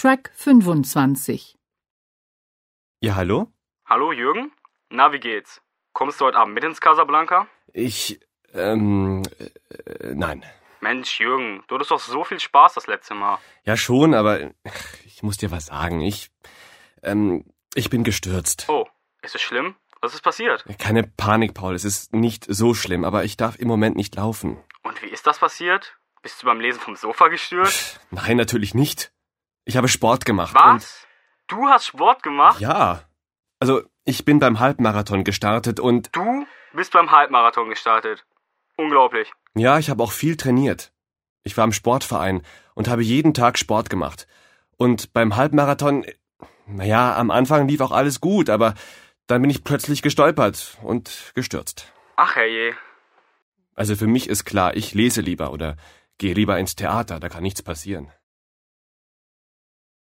Track 25. Ja, hallo? Hallo Jürgen? Na, wie geht's? Kommst du heute Abend mit ins Casablanca? Nein. Mensch, Jürgen, du hattest doch so viel Spaß das letzte Mal. Ja, schon, aber ich muss dir was sagen. Ich bin gestürzt. Oh, ist es schlimm? Was ist passiert? Keine Panik, Paul. Es ist nicht so schlimm, aber ich darf im Moment nicht laufen. Und wie ist das passiert? Bist du beim Lesen vom Sofa gestürzt? Nein, natürlich nicht. Ich habe Sport gemacht. Was? Du hast Sport gemacht? Ja. Also, ich bin beim Halbmarathon gestartet und... Du bist beim Halbmarathon gestartet. Unglaublich. Ja, ich habe auch viel trainiert. Ich war im Sportverein und habe jeden Tag Sport gemacht. Und beim Halbmarathon, am Anfang lief auch alles gut, aber dann bin ich plötzlich gestolpert und gestürzt. Ach herrje. Also für mich ist klar, ich lese lieber oder gehe lieber ins Theater, da kann nichts passieren.